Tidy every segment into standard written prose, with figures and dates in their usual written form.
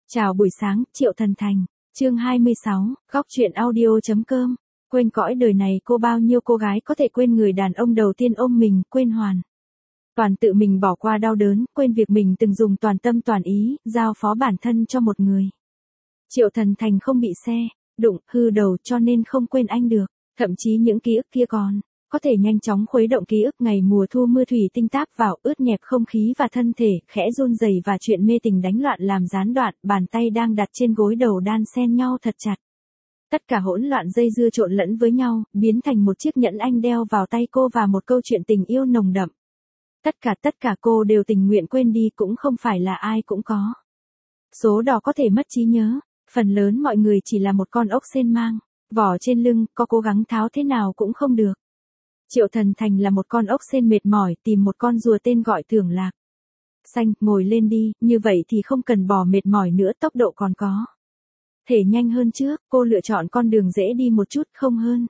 Chào buổi sáng, Triệu Thần Thành, chương 26, góc truyện audio.com. Quên cõi đời này cô bao nhiêu cô gái có thể quên người đàn ông đầu tiên ôm mình, quên hoàn toàn tự mình bỏ qua đau đớn, quên việc mình từng dùng toàn tâm toàn ý, giao phó bản thân cho một người. Triệu Thần Thành không bị xe đụng, hư đầu cho nên không quên anh được, thậm chí những ký ức kia còn có thể nhanh chóng khuấy động ký ức ngày mùa thu mưa thủy tinh táp vào, ướt nhẹp không khí và thân thể, khẽ run rẩy và chuyện mê tình đánh loạn làm gián đoạn, bàn tay đang đặt trên gối đầu đan xen nhau thật chặt. Tất cả hỗn loạn dây dưa trộn lẫn với nhau, biến thành một chiếc nhẫn anh đeo vào tay cô và một câu chuyện tình yêu nồng đậm. Tất cả cô đều tình nguyện quên đi, cũng không phải là ai cũng có số đỏ có thể mất trí nhớ, phần lớn mọi người chỉ là một con ốc sên mang vỏ trên lưng, có cố gắng tháo thế nào cũng không được. Triệu Thần Thành là một con ốc sên mệt mỏi, tìm một con rùa tên gọi Tưởng Lạc Xanh, ngồi lên đi, như vậy thì không cần bò mệt mỏi nữa, tốc độ còn có thể nhanh hơn trước, cô lựa chọn con đường dễ đi một chút không hơn.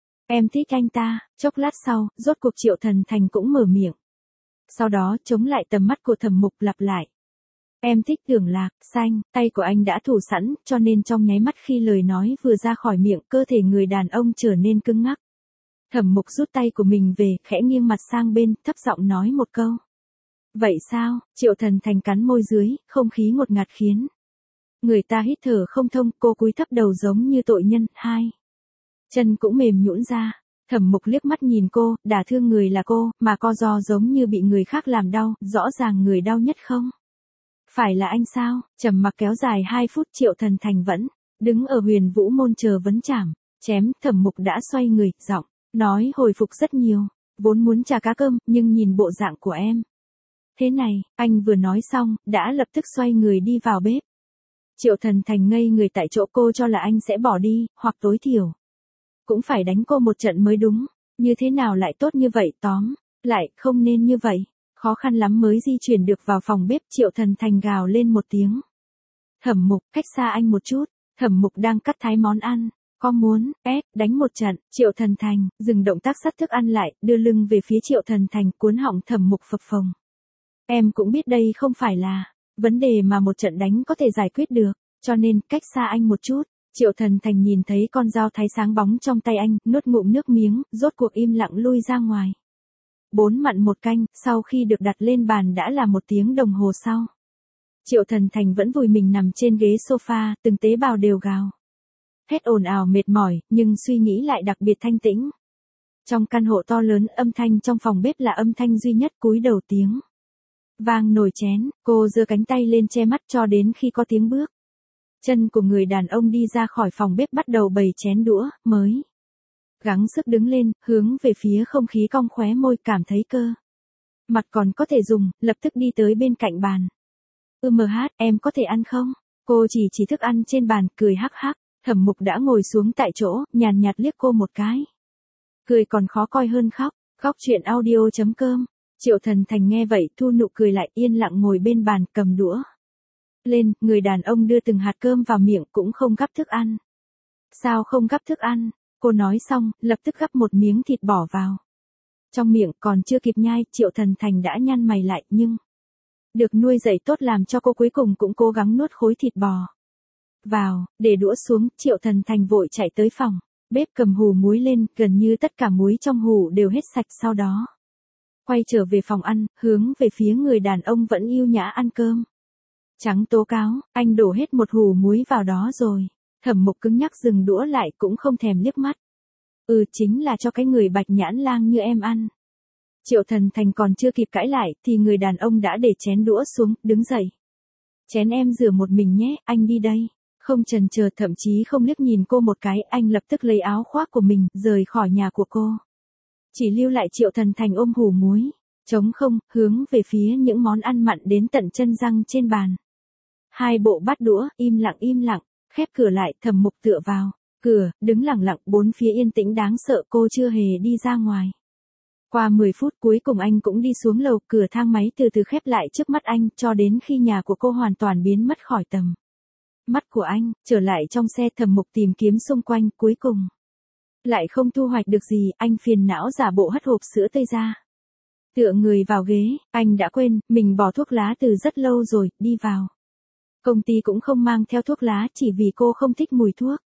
Em thích anh ta, chốc lát sau, rốt cuộc Triệu Thần Thành cũng mở miệng. Sau đó chống lại tầm mắt của Thẩm Mục lặp lại. Em thích Tưởng Lạc Xanh, tay của anh đã thủ sẵn, cho nên trong nháy mắt khi lời nói vừa ra khỏi miệng, cơ thể người đàn ông trở nên cứng ngắc. Thẩm Mục rút tay của mình về, khẽ nghiêng mặt sang bên, thấp giọng nói một câu. Vậy sao? Triệu Thần Thành cắn môi dưới, không khí ngột ngạt khiến người ta hít thở không thông, cô cúi thấp đầu giống như tội nhân, hai chân cũng mềm nhũn ra. Thẩm Mục liếc mắt nhìn cô, đả thương người là cô, mà co ro giống như bị người khác làm đau, rõ ràng người đau nhất không phải là anh sao? Trầm mặc kéo dài 2 phút, Triệu Thần Thành vẫn đứng ở Huyền Vũ môn chờ vấn trảm, chém. Thẩm Mục đã xoay người, giọng nói hồi phục rất nhiều. Vốn muốn trả cá cơm, nhưng nhìn bộ dạng của em thế này, anh vừa nói xong, đã lập tức xoay người đi vào bếp. Triệu Thần Thành ngây người tại chỗ, cô cho là anh sẽ bỏ đi, hoặc tối thiểu cũng phải đánh cô một trận mới đúng. Như thế nào lại tốt như vậy, tóm lại, không nên như vậy. Khó khăn lắm mới di chuyển được vào phòng bếp, Triệu Thần Thành gào lên một tiếng. Thẩm Mục, cách xa anh một chút. Thẩm Mục đang cắt thái món ăn. Có muốn đánh một trận? Triệu Thần Thành dừng động tác xắt thức ăn lại, đưa lưng về phía Triệu Thần Thành, cuốn họng Thẩm Mục phập phồng. Em cũng biết đây không phải là vấn đề mà một trận đánh có thể giải quyết được, cho nên cách xa anh một chút. Triệu Thần Thành nhìn thấy con dao thái sáng bóng trong tay anh, nuốt ngụm nước miếng, rốt cuộc im lặng lui ra ngoài. 4 mặn 1 canh, sau khi được đặt lên bàn đã là 1 tiếng đồng hồ sau. Triệu Thần Thành vẫn vùi mình nằm trên ghế sofa, từng tế bào đều gào hết ồn ào mệt mỏi, nhưng suy nghĩ lại đặc biệt thanh tĩnh. Trong căn hộ to lớn, âm thanh trong phòng bếp là âm thanh duy nhất, cúi đầu tiếng vang nồi chén. Cô giơ cánh tay lên che mắt cho đến khi có tiếng bước chân của người đàn ông đi ra khỏi phòng bếp, bắt đầu bày chén đũa, mới gắng sức đứng lên, hướng về phía không khí, cong khóe môi, cảm thấy cơ mặt còn có thể dùng, lập tức đi tới bên cạnh bàn. Em có thể ăn không? Cô chỉ thức ăn trên bàn, cười hắc hắc. Thẩm Mục đã ngồi xuống tại chỗ, nhàn nhạt liếc cô một cái. Cười còn khó coi hơn khóc. Góc truyện audio.com. Triệu Thần Thành nghe vậy, thu nụ cười lại, yên lặng ngồi bên bàn, cầm đũa lên. Người đàn ông đưa từng hạt cơm vào miệng, cũng không gắp thức ăn. Sao không gắp thức ăn? Cô nói xong, lập tức gắp một miếng thịt bỏ vào trong miệng, còn chưa kịp nhai, Triệu Thần Thành đã nhăn mày lại, nhưng được nuôi dạy tốt làm cho cô cuối cùng cũng cố gắng nuốt khối thịt bò vào. Để đũa xuống, Triệu Thần Thành vội chạy tới phòng bếp, cầm hủ muối lên, gần như tất cả muối trong hủ đều hết sạch, sau đó quay trở về phòng ăn, hướng về phía người đàn ông vẫn yêu nhã ăn cơm trắng tố cáo, anh đổ hết một hủ muối vào đó rồi. Thẩm Mục cứng nhắc dừng đũa lại, cũng không thèm liếc mắt. Chính là cho cái người bạch nhãn lang như em ăn. Triệu Thần Thành còn chưa kịp cãi lại, thì người đàn ông đã để chén đũa xuống, đứng dậy. Chén em rửa một mình nhé, anh đi đây. Không chần chờ, thậm chí không liếc nhìn cô một cái, anh lập tức lấy áo khoác của mình, rời khỏi nhà của cô. Chỉ lưu lại Triệu Thần Thành ôm hủ muối trống không, hướng về phía những món ăn mặn đến tận chân răng trên bàn. 2 bộ bát đũa, im lặng, khép cửa lại. Thẩm Mục tựa vào cửa, đứng lặng lặng, bốn phía yên tĩnh đáng sợ, cô chưa hề đi ra ngoài. Qua 10 phút cuối cùng anh cũng đi xuống lầu, cửa thang máy từ từ khép lại trước mắt anh, cho đến khi nhà của cô hoàn toàn biến mất khỏi tầm mắt của anh. Trở lại trong xe, Thẩm Mục tìm kiếm xung quanh, cuối cùng lại không thu hoạch được gì, anh phiền não giả bộ hất hộp sữa tây ra. Tựa người vào ghế, anh đã quên, mình bỏ thuốc lá từ rất lâu rồi, đi vào Công ty cũng không mang theo thuốc lá chỉ vì cô không thích mùi thuốc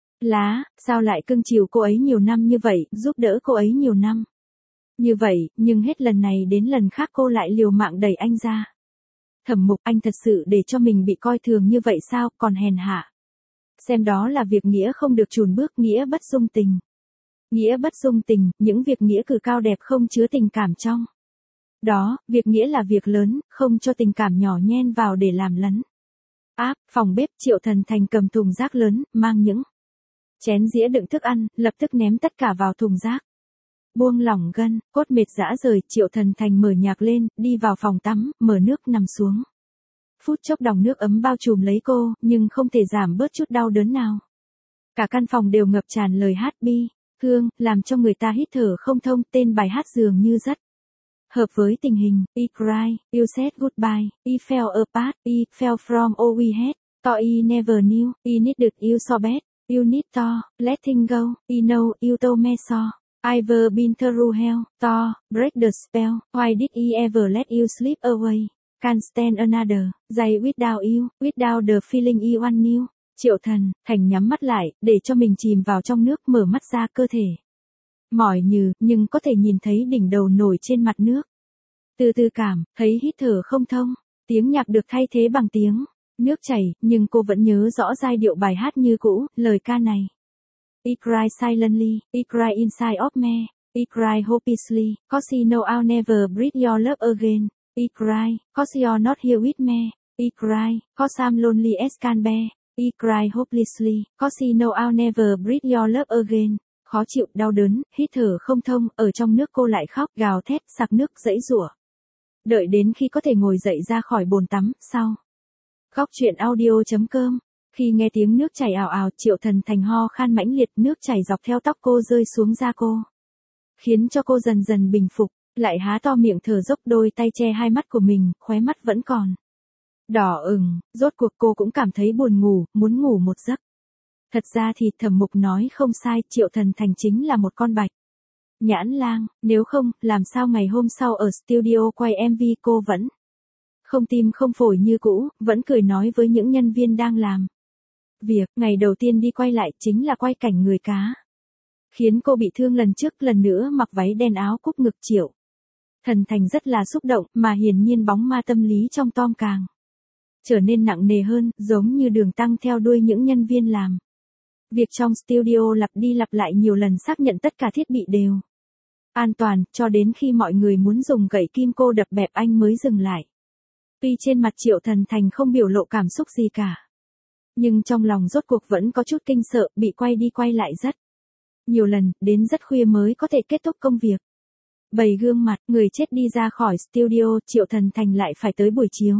lá, sao lại cưng chiều cô ấy nhiều năm như vậy, giúp đỡ cô ấy nhiều năm. Như vậy, nhưng hết lần này đến lần khác cô lại liều mạng đẩy anh ra. Thẩm Mục, anh thật sự để cho mình bị coi thường như vậy sao, còn hèn hạ. Xem đó là việc nghĩa không được chùn bước, nghĩa bất dung tình. Nghĩa bất dung tình, những việc nghĩa cử cao đẹp không chứa tình cảm trong. Đó, việc nghĩa là việc lớn, không cho tình cảm nhỏ nhen vào để làm lấn. Phòng bếp, Triệu Thần Thành cầm thùng rác lớn, mang những chén dĩa đựng thức ăn, lập tức ném tất cả vào thùng rác. Buông lỏng gân, cốt mệt rã rời, Triệu Thần Thành mở nhạc lên, đi vào phòng tắm, mở nước nằm xuống. Phút chốc dòng nước ấm bao trùm lấy cô, nhưng không thể giảm bớt chút đau đớn nào. Cả căn phòng đều ngập tràn lời hát bi, thương, làm cho người ta hít thở không thông, tên bài hát dường như rất hợp với tình hình. I cry, you said goodbye, I fell apart, I fell from all we had, so I never knew, I needed you so bad, you need to, letting go, I know you told me so. I've been through hell, to, break the spell, why did I ever let you slip away? Can't stand another, day without you, without the feeling you knew. Triệu Thần Thành nhắm mắt lại, để cho mình chìm vào trong nước, mở mắt ra, cơ thể mỏi nhừ, nhưng có thể nhìn thấy đỉnh đầu nổi trên mặt nước. Từ từ cảm, thấy hít thở không thông, tiếng nhạc được thay thế bằng tiếng nước chảy, nhưng cô vẫn nhớ rõ giai điệu bài hát như cũ, lời ca này. I cry silently, I cry inside of me, I cry hopelessly, cause I know I'll never breathe your love again. I cry, cause you're not here with me. I cry, cause I'm lonely as can be. I cry hopelessly, cause I know I'll never breathe your love again. Khó chịu, đau đớn, hít thở không thông, ở trong nước cô lại khóc, gào thét, sặc nước, giãy giụa. Đợi đến khi có thể ngồi dậy ra khỏi bồn tắm, sau. Góc truyện audio.com. Khi nghe tiếng nước chảy ào ào, Triệu Thần Thành ho khan mãnh liệt, nước chảy dọc theo tóc cô rơi xuống da cô, khiến cho cô dần dần bình phục, lại há to miệng thở dốc, đôi tay che hai mắt của mình, khóe mắt vẫn còn đỏ ửng, rốt cuộc cô cũng cảm thấy buồn ngủ, muốn ngủ một giấc. Thật ra thì Thẩm Mục nói không sai, Triệu Thần Thành chính là một con bạch nhãn lang, nếu không, làm sao ngày hôm sau ở studio quay MV cô vẫn không tim không phổi như cũ, vẫn cười nói với những nhân viên đang làm việc. Ngày đầu tiên đi quay lại chính là quay cảnh người cá, khiến cô bị thương lần trước, lần nữa mặc váy đen áo cúc ngực. Triệu Thần Thành rất là xúc động, mà hiển nhiên bóng ma tâm lý trong Tom càng trở nên nặng nề hơn, giống như đường tăng theo đuôi những nhân viên làm việc trong studio, lặp đi lặp lại nhiều lần xác nhận tất cả thiết bị đều an toàn, cho đến khi mọi người muốn dùng gậy kim cô đập bẹp anh mới dừng lại. Tuy trên mặt Triệu Thần Thành không biểu lộ cảm xúc gì cả, nhưng trong lòng rốt cuộc vẫn có chút kinh sợ, bị quay đi quay lại rất nhiều lần, đến rất khuya mới có thể kết thúc công việc. Bầy gương mặt, người chết đi ra khỏi studio, Triệu Thần Thành lại phải tới buổi chiếu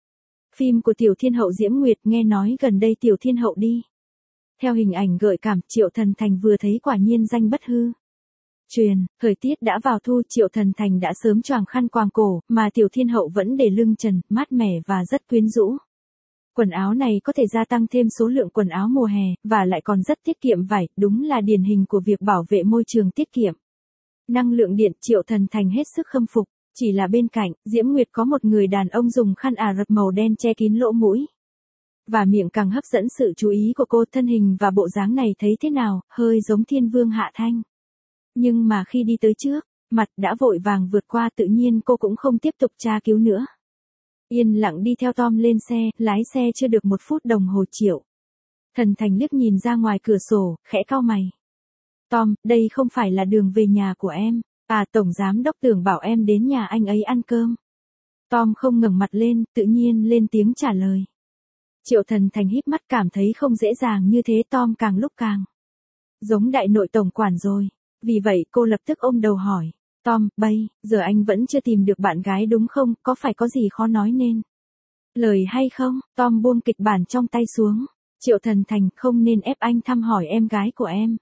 phim của Tiểu Thiên Hậu Diễm Nguyệt, nghe nói gần đây Tiểu Thiên Hậu đi theo hình ảnh gợi cảm, Triệu Thần Thành vừa thấy quả nhiên danh bất hư truyền. Thời tiết đã vào thu, Triệu Thần Thành đã sớm choàng khăn quàng cổ, mà Tiểu Thiên Hậu vẫn để lưng trần, mát mẻ và rất quyến rũ. Quần áo này có thể gia tăng thêm số lượng quần áo mùa hè, và lại còn rất tiết kiệm vải, đúng là điển hình của việc bảo vệ môi trường, tiết kiệm năng lượng điện. Triệu Thần Thành hết sức khâm phục, chỉ là bên cạnh, Diễm Nguyệt có một người đàn ông dùng khăn Ả Rập màu đen che kín lỗ mũi và miệng, càng hấp dẫn sự chú ý của cô. Thân hình và bộ dáng này thấy thế nào, hơi giống Thiên Vương Hạ Thanh. Nhưng mà khi đi tới trước mặt, đã vội vàng vượt qua, tự nhiên cô cũng không tiếp tục tra cứu nữa. Yên lặng đi theo Tom lên xe, lái xe chưa được 1 phút đồng hồ, Triệu Thần Thành liếc nhìn ra ngoài cửa sổ, khẽ cau mày. Tom, đây không phải là đường về nhà của em. À, Tổng Giám Đốc tưởng bảo em đến nhà anh ấy ăn cơm. Tom không ngẩng mặt lên, tự nhiên lên tiếng trả lời. Triệu Thần Thành híp mắt, cảm thấy không dễ dàng như thế, Tom càng lúc càng giống đại nội tổng quản rồi. Vì vậy cô lập tức ôm đầu hỏi. Tom, bây giờ anh vẫn chưa tìm được bạn gái đúng không, có phải có gì khó nói nên lời hay không? Tom buông kịch bản trong tay xuống. Triệu Thần Thành, không nên ép anh thăm hỏi em gái của em.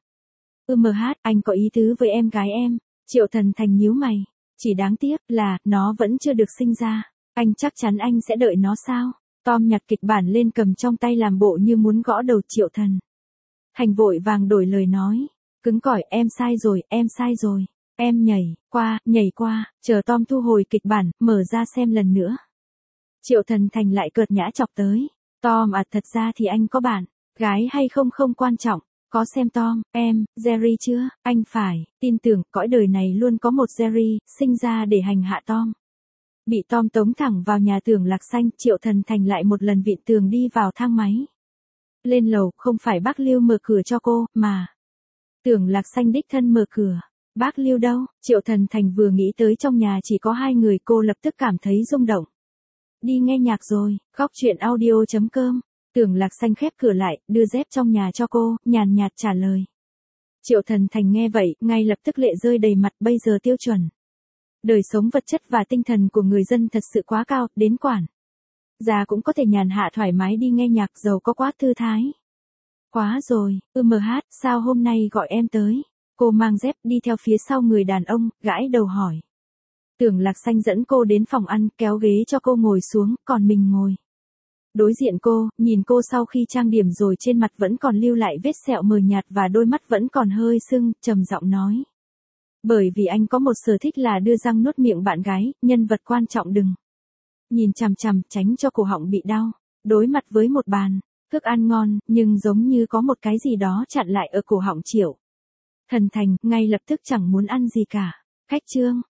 Anh có ý tứ với em gái em. Triệu Thần Thành nhíu mày. Chỉ đáng tiếc là, nó vẫn chưa được sinh ra. Anh chắc chắn anh sẽ đợi nó sao? Tom nhặt kịch bản lên cầm trong tay, làm bộ như muốn gõ đầu Triệu Thần Thành, vội vàng đổi lời nói. Cứng cỏi, em sai rồi, em sai rồi. Em nhảy qua, chờ Tom thu hồi kịch bản, mở ra xem lần nữa. Triệu Thần Thành lại cợt nhã chọc tới. Tom à, thật ra thì anh có bạn gái hay không không quan trọng. Có xem Tom, em, Jerry chưa? Anh phải tin tưởng cõi đời này luôn có một Jerry, sinh ra để hành hạ Tom. Bị Tom tống thẳng vào nhà Tưởng Lạc Xanh, Triệu Thần Thành lại một lần vịn tường đi vào thang máy. Lên lầu, không phải bác Lưu mở cửa cho cô, mà Tưởng Lạc Xanh đích thân mở cửa. Bác Lưu đâu? Triệu Thần Thành vừa nghĩ tới trong nhà chỉ có hai người, cô lập tức cảm thấy rung động. Đi nghe nhạc rồi, góc chuyện audio.com. Tưởng Lạc Xanh khép cửa lại, đưa dép trong nhà cho cô, nhàn nhạt trả lời. Triệu Thần Thành nghe vậy, ngay lập tức lệ rơi đầy mặt. Bây giờ tiêu chuẩn đời sống vật chất và tinh thần của người dân thật sự quá cao, đến quản già cũng có thể nhàn hạ thoải mái đi nghe nhạc, giàu có quá thư thái. Quá rồi, sao hôm nay gọi em tới? Cô mang dép đi theo phía sau người đàn ông, gãi đầu hỏi. Tưởng Lạc Xanh dẫn cô đến phòng ăn, kéo ghế cho cô ngồi xuống, còn mình ngồi đối diện cô, nhìn cô sau khi trang điểm rồi trên mặt vẫn còn lưu lại vết sẹo mờ nhạt và đôi mắt vẫn còn hơi sưng, trầm giọng nói. Bởi vì anh có một sở thích là đưa răng nuốt miệng bạn gái, nhân vật quan trọng đừng nhìn chằm chằm, tránh cho cổ họng bị đau. Đối mặt với một bàn thức ăn ngon, nhưng giống như có một cái gì đó chặn lại ở cổ họng Triệu Thần Thành, ngay lập tức chẳng muốn ăn gì cả. Khách trương,